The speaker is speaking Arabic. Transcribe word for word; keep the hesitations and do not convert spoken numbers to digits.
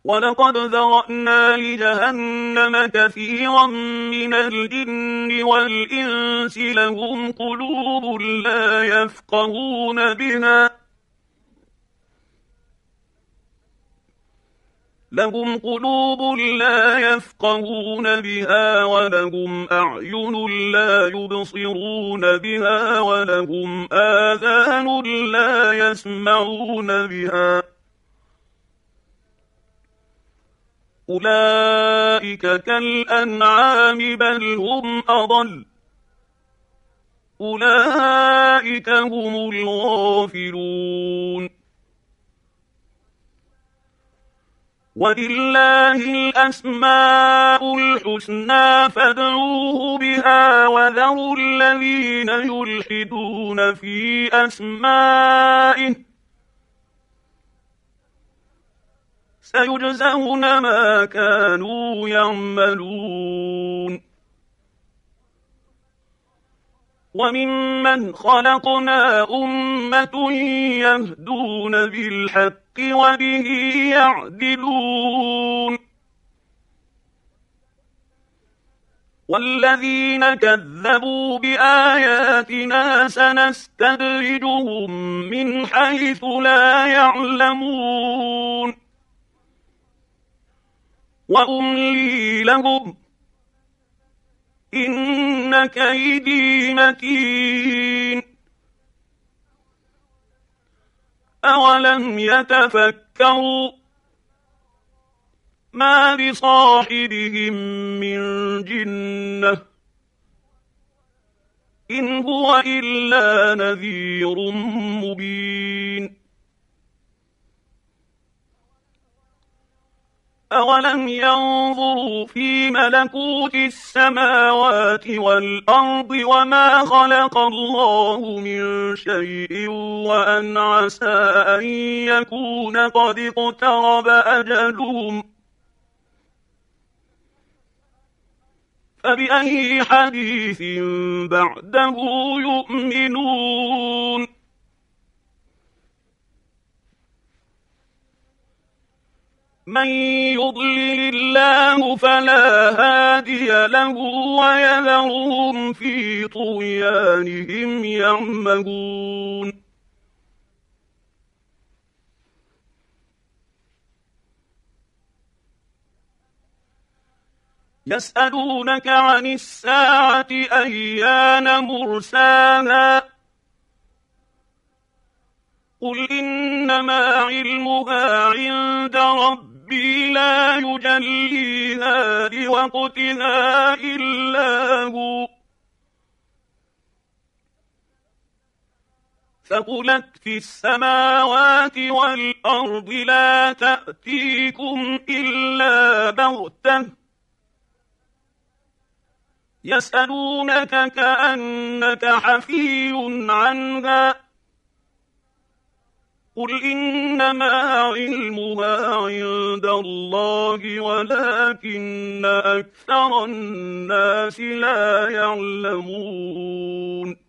ولقد ذرأنا لجهنم كثيرا من الجن والإنس لهم قلوب لا يفقهون بها لهم قلوب لا يفقهون بها ولهم أعين لا يبصرون بها ولهم آذان لا يسمعون بها أولئك كالأنعام بل هم أضل أولئك هم الغافلون ولله الأسماء الحسنى فادعوه بها وذروا الذين يلحدون في أسمائه سيجزون ما كانوا يعملون وممن خلقنا أمة يهدون بالحق وبه يعدلون والذين كذبوا بآياتنا سنستدرجهم من حيث لا يعلمون وأملي لهم إن كيدي متين أولم يتفكروا ما بصاحبهم من جنة إن هو إلا نذير مبين أولم ينظروا في ملكوت السماوات والأرض وما خلق الله من شيء وأن عسى أن يكون قد اقترب أجلهم فبأي حديث بعده يؤمنون من يضلل الله فلا هادي له ويذرهم في طغيانهم يعمهون يسألونك عن الساعة أيان مرساها قل إنما علمها عند ربي لا يجليها لوقتها إلا هو ثقلت في السماوات والأرض لا تأتيكم إلا بغتة يسألونك كأنك حفي عنها قل إنما علمها عند الله ولكن أكثر الناس لا يعلمون